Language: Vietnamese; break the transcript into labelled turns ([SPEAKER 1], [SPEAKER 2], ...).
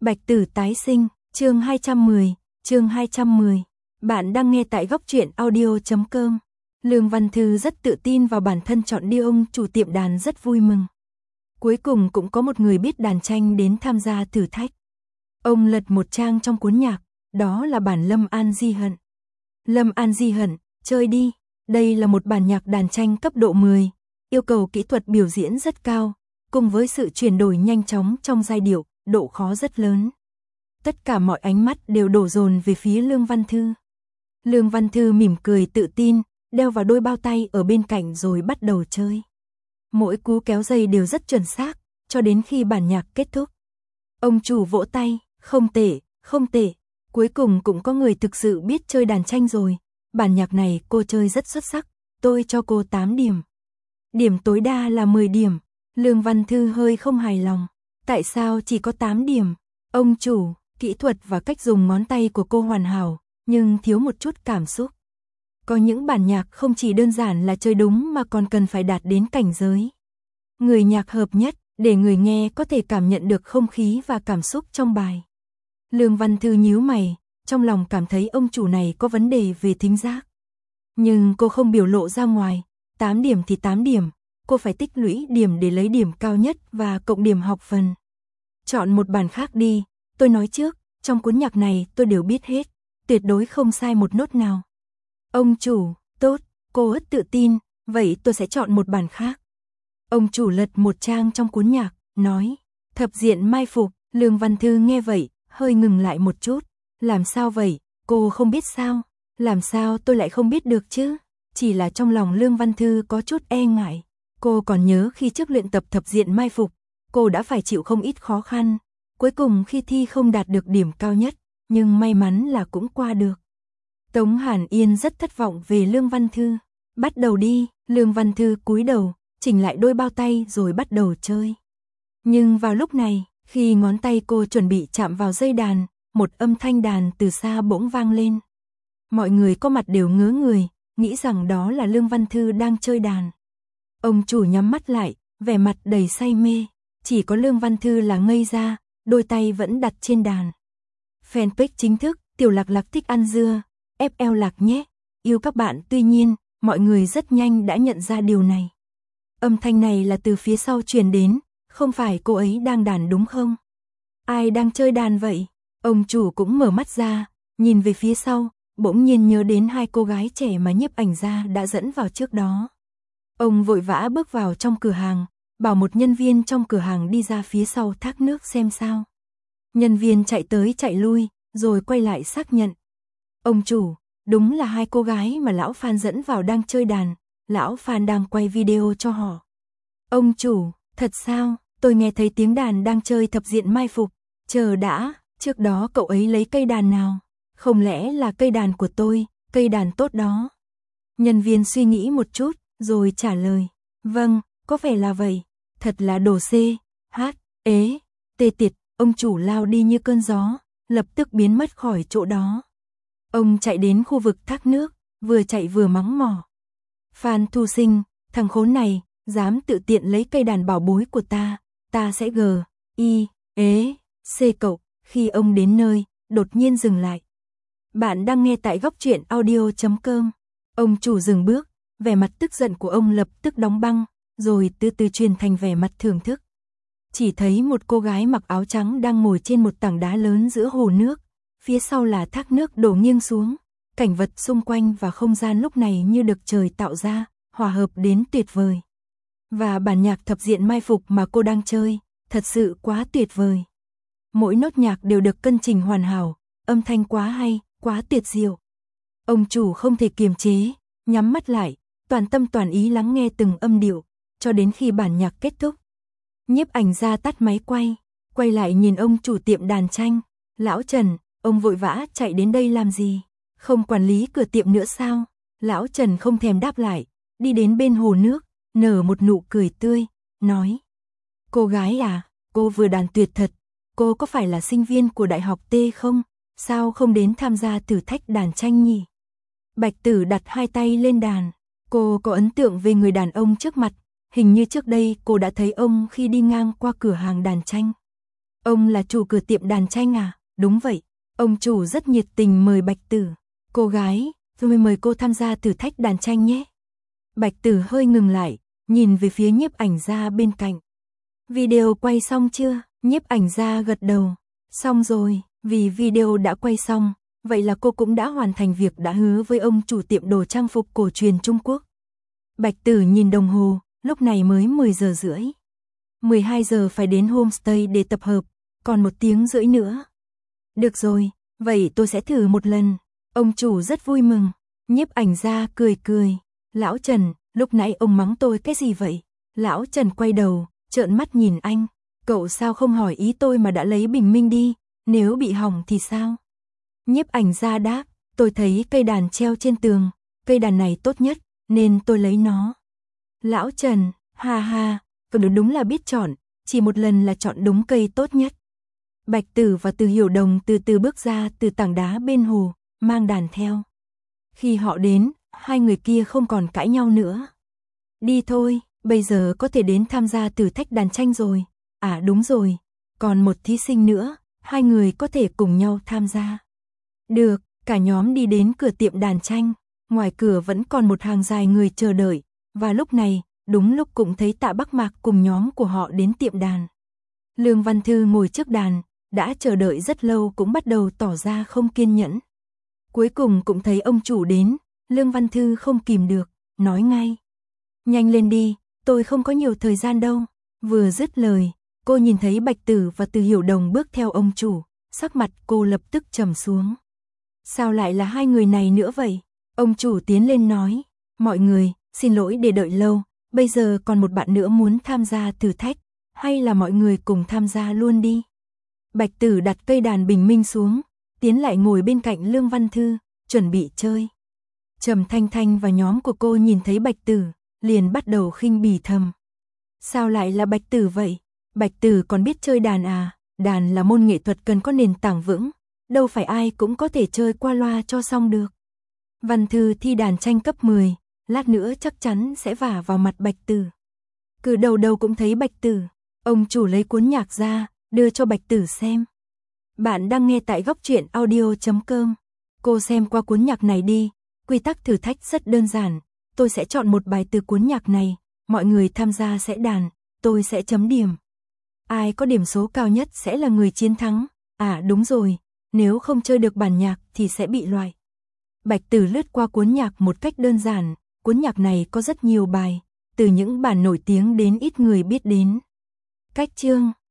[SPEAKER 1] Bạch Tử tái sinh, chương 210. Bạn đang nghe tại góc truyện audio.com. Lương Văn Thư rất tự tin vào bản thân chọn đi, ông chủ tiệm đàn rất vui mừng. Cuối cùng cũng có một người biết đàn tranh đến tham gia thử thách. Ông lật một trang trong cuốn nhạc, đó là bản Lâm An Di Hận. Lâm An Di Hận, chơi đi. Đây là một bản nhạc đàn tranh cấp độ 10, yêu cầu kỹ thuật biểu diễn rất cao, cùng với sự chuyển đổi nhanh chóng trong giai điệu, độ khó rất lớn. Tất cả mọi ánh mắt đều đổ dồn về phía Lương Văn Thư. Lương Văn Thư mỉm cười tự tin, đeo vào đôi bao tay ở bên cạnh rồi bắt đầu chơi. Mỗi cú kéo dây đều rất chuẩn xác, cho đến khi bản nhạc kết thúc. Ông chủ vỗ tay, không tệ, không tệ. Cuối cùng cũng có người thực sự biết chơi đàn tranh rồi. Bản nhạc này cô chơi rất xuất sắc, tôi cho cô 8 điểm. Điểm tối đa là 10 điểm. Lương Văn Thư hơi không hài lòng. Tại sao chỉ có 8 điểm? Ông chủ, kỹ thuật và cách dùng ngón tay của cô hoàn hảo, nhưng thiếu một chút cảm xúc. Có những bản nhạc không chỉ đơn giản là chơi đúng mà còn cần phải đạt đến cảnh giới. Người nhạc hợp nhất, để người nghe có thể cảm nhận được không khí và cảm xúc trong bài. Lương Văn Thư nhíu mày, trong lòng cảm thấy ông chủ này có vấn đề về thính giác. Nhưng cô không biểu lộ ra ngoài, 8 điểm thì 8 điểm, cô phải tích lũy điểm để lấy điểm cao nhất và cộng điểm học phần. Chọn một bản khác đi, tôi nói trước, trong cuốn nhạc này tôi đều biết hết, tuyệt đối không sai một nốt nào. Ông chủ, tốt, cô rất tự tin, vậy tôi sẽ chọn một bản khác. Ông chủ lật một trang trong cuốn nhạc, nói, thập diện mai phục. Lương Văn Thư nghe vậy, hơi ngừng lại một chút. Làm sao vậy, cô không biết sao? Làm sao tôi lại không biết được chứ? Chỉ là trong lòng Lương Văn Thư có chút e ngại. Cô còn nhớ khi trước luyện tập thập diện mai phục, cô đã phải chịu không ít khó khăn. Cuối cùng khi thi không đạt được điểm cao nhất, nhưng may mắn là cũng qua được. Tống Hàn Yên rất thất vọng về Lương Văn Thư. Bắt đầu đi, Lương Văn Thư cúi đầu, chỉnh lại đôi bao tay rồi bắt đầu chơi. Nhưng vào lúc này, khi ngón tay cô chuẩn bị chạm vào dây đàn, một âm thanh đàn từ xa bỗng vang lên. Mọi người có mặt đều ngớ người, nghĩ rằng đó là Lương Văn Thư đang chơi đàn. Ông chủ nhắm mắt lại, vẻ mặt đầy say mê. Chỉ có Lương Văn Thư là ngây ra, đôi tay vẫn đặt trên đàn. Fanpage chính thức, Tiểu Lạc Lạc thích ăn dưa, FL Lạc nhé, yêu các bạn. Tuy nhiên, mọi người rất nhanh đã nhận ra điều này. Âm thanh này là từ phía sau truyền đến, không phải cô ấy đang đàn đúng không? Ai đang chơi đàn vậy? Ông chủ cũng mở mắt ra, nhìn về phía sau, bỗng nhiên nhớ đến hai cô gái trẻ mà nhiếp ảnh gia đã dẫn vào trước đó. Ông vội vã bước vào trong cửa hàng, bảo một nhân viên trong cửa hàng đi ra phía sau thác nước xem sao. Nhân viên chạy tới chạy lui, rồi quay lại xác nhận. Ông chủ, đúng là hai cô gái mà lão Phan dẫn vào đang chơi đàn, lão Phan đang quay video cho họ. Ông chủ, thật sao? Tôi nghe thấy tiếng đàn đang chơi thập diện mai phục. Chờ đã, trước đó cậu ấy lấy cây đàn nào? Không lẽ là cây đàn của tôi, cây đàn tốt đó? Nhân viên suy nghĩ một chút, rồi trả lời. Vâng, có vẻ là vậy. Thật là đồ xê, hát, ế, tê tiệt. Ông chủ lao đi như cơn gió, lập tức biến mất khỏi chỗ đó. Ông chạy đến khu vực thác nước, vừa chạy vừa mắng mỏ. Phan Thu Sinh, thằng khốn này, dám tự tiện lấy cây đàn bảo bối của ta sẽ C cậu. Khi ông đến nơi, đột nhiên dừng lại. Bạn đang nghe tại góc truyện audio.com. Ông chủ dừng bước, vẻ mặt tức giận của ông lập tức đóng băng, rồi từ từ chuyển thành vẻ mặt thưởng thức. Chỉ thấy một cô gái mặc áo trắng đang ngồi trên một tảng đá lớn giữa hồ nước, phía sau là thác nước đổ nghiêng xuống. Cảnh vật xung quanh và không gian lúc này như được trời tạo ra, hòa hợp đến tuyệt vời. Và bản nhạc thập diện mai phục mà cô đang chơi, thật sự quá tuyệt vời. Mỗi nốt nhạc đều được cân chỉnh hoàn hảo, âm thanh quá hay, quá tuyệt diệu. Ông chủ không thể kiềm chế, nhắm mắt lại, toàn tâm toàn ý lắng nghe từng âm điệu, cho đến khi bản nhạc kết thúc. Nhiếp ảnh gia tắt máy quay lại nhìn ông chủ tiệm đàn tranh. Lão Trần, ông vội vã chạy đến đây làm gì? Không quản lý cửa tiệm nữa sao? Lão Trần không thèm đáp lại, đi đến bên hồ nước, nở một nụ cười tươi, nói. Cô gái à, cô vừa đàn tuyệt thật, cô có phải là sinh viên của Đại học T không? Sao không đến tham gia thử thách đàn tranh nhỉ? Bạch Tử đặt hai tay lên đàn, cô có ấn tượng về người đàn ông trước mặt, hình như trước đây cô đã thấy ông khi đi ngang qua cửa hàng đàn tranh. Ông là chủ cửa tiệm đàn tranh à? Đúng vậy. Ông chủ rất nhiệt tình mời Bạch Tử. Cô gái, tôi mời cô tham gia thử thách đàn tranh nhé. Bạch Tử hơi ngừng lại, nhìn về phía nhiếp ảnh gia bên cạnh. Video quay xong chưa? Nhiếp ảnh gia gật đầu. Xong rồi, vì video đã quay xong, vậy là cô cũng đã hoàn thành việc đã hứa với ông chủ tiệm đồ trang phục cổ truyền Trung Quốc. Bạch Tử nhìn đồng hồ, lúc này mới 10 giờ rưỡi. 12 giờ phải đến homestay để tập hợp, còn 1 tiếng rưỡi nữa. Được rồi, vậy tôi sẽ thử một lần. Ông chủ rất vui mừng. Nhiếp ảnh gia cười cười. Lão Trần, lúc nãy ông mắng tôi cái gì vậy? Lão Trần quay đầu, trợn mắt nhìn anh. Cậu sao không hỏi ý tôi mà đã lấy bình minh đi, nếu bị hỏng thì sao? Nhiếp ảnh gia đáp, tôi thấy cây đàn treo trên tường, cây đàn này tốt nhất, nên tôi lấy nó. Lão Trần, ha ha, cậu đúng là biết chọn, chỉ một lần là chọn đúng cây tốt nhất. Bạch Tử và Từ Hiểu Đồng từ từ bước ra từ tảng đá bên hồ, mang đàn theo. Khi họ đến, hai người kia không còn cãi nhau nữa. Đi thôi, bây giờ có thể đến tham gia thử thách đàn tranh rồi. À đúng rồi, còn một thí sinh nữa, hai người có thể cùng nhau tham gia. Được, cả nhóm đi đến cửa tiệm đàn tranh. Ngoài cửa vẫn còn một hàng dài người chờ đợi. Và lúc này, đúng lúc cũng thấy Tạ Bắc Mạc cùng nhóm của họ đến tiệm đàn. Lương Văn Thư ngồi trước đàn, đã chờ đợi rất lâu cũng bắt đầu tỏ ra không kiên nhẫn. Cuối cùng cũng thấy ông chủ đến, Lương Văn Thư không kìm được, nói ngay. Nhanh lên đi, tôi không có nhiều thời gian đâu. Vừa dứt lời, cô nhìn thấy Bạch Tử và Từ Hiểu Đồng bước theo ông chủ, sắc mặt cô lập tức trầm xuống. Sao lại là hai người này nữa vậy? Ông chủ tiến lên nói, mọi người, xin lỗi để đợi lâu, bây giờ còn một bạn nữa muốn tham gia thử thách, hay là mọi người cùng tham gia luôn đi. Bạch Tử đặt cây đàn bình minh xuống, tiến lại ngồi bên cạnh Lương Văn Thư, chuẩn bị chơi. Trầm Thanh Thanh và nhóm của cô nhìn thấy Bạch Tử, liền bắt đầu khinh bỉ thầm. Sao lại là Bạch Tử vậy? Bạch Tử còn biết chơi đàn à? Đàn là môn nghệ thuật cần có nền tảng vững, đâu phải ai cũng có thể chơi qua loa cho xong được. Văn Thư thi đàn tranh cấp 10, lát nữa chắc chắn sẽ vả vào mặt Bạch Tử. Cứ đầu đầu cũng thấy Bạch Tử, ông chủ lấy cuốn nhạc ra, đưa cho Bạch Tử xem. Bạn đang nghe tại góc truyện audio.com. Cô xem qua cuốn nhạc này đi, quy tắc thử thách rất đơn giản, tôi sẽ chọn một bài từ cuốn nhạc này, mọi người tham gia sẽ đàn, tôi sẽ chấm điểm. Ai có điểm số cao nhất sẽ là người chiến thắng. À đúng rồi, nếu không chơi được bản nhạc thì sẽ bị loại. Bạch Tử lướt qua cuốn nhạc một cách đơn giản, cuốn nhạc này có rất nhiều bài, từ những bản nổi tiếng đến ít người biết đến. Cách chương